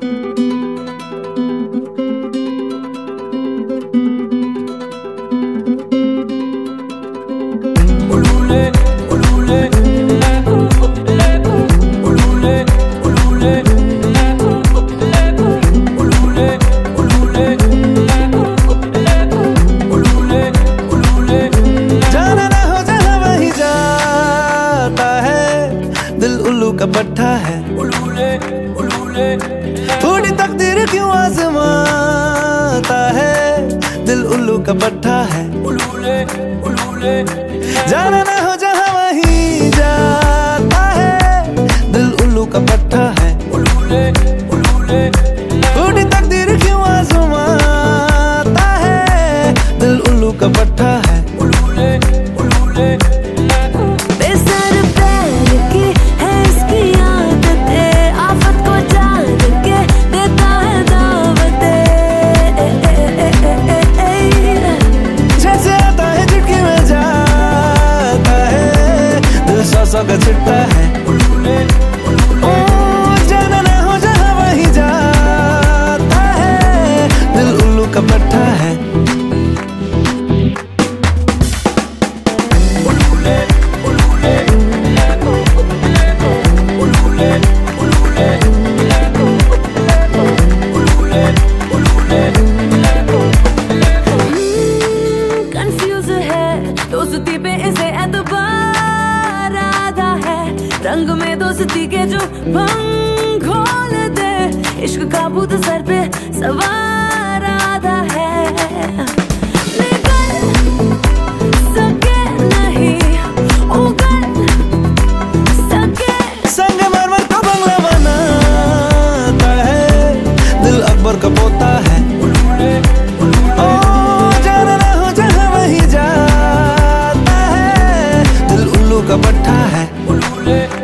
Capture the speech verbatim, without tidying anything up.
का पट्टा है उलूले उलूले, थोड़ी तकदीर क्यों आजमाता है, दिल उल्लू का पट्टा है उलूले उलूले, जाना ना हो जहाँ वहीं जाता है, दिल उल्लू का पट्टा है उलूले उलूले, थोड़ी तकदीर क्यों आजमाता है, दिल उल्लू का पट्टा है उलूले उलूले। सौ का छिट्टा है उलूले उलूले, जाना ना हो जहाँ वहीं जाता है, दिल उल्लू का पट्टा है उलूले उलूले उलूले उलूले उलूले उलूले। कंफ्यूज है दोस्ती पे इसे एतबार, रंग में दोस्ती के जो भंग खोल दे, इश्क का भूत सर पे सवार आधा है, निकल सके नहीं उगल सके, संगमरमर का बंगला बनाता है, दिल अकबर का पोता है उलूले उलूले, ओ जाना ना हो जहाँ वहीं जाता है, दिल उल्लू का पट्टा है उलूले।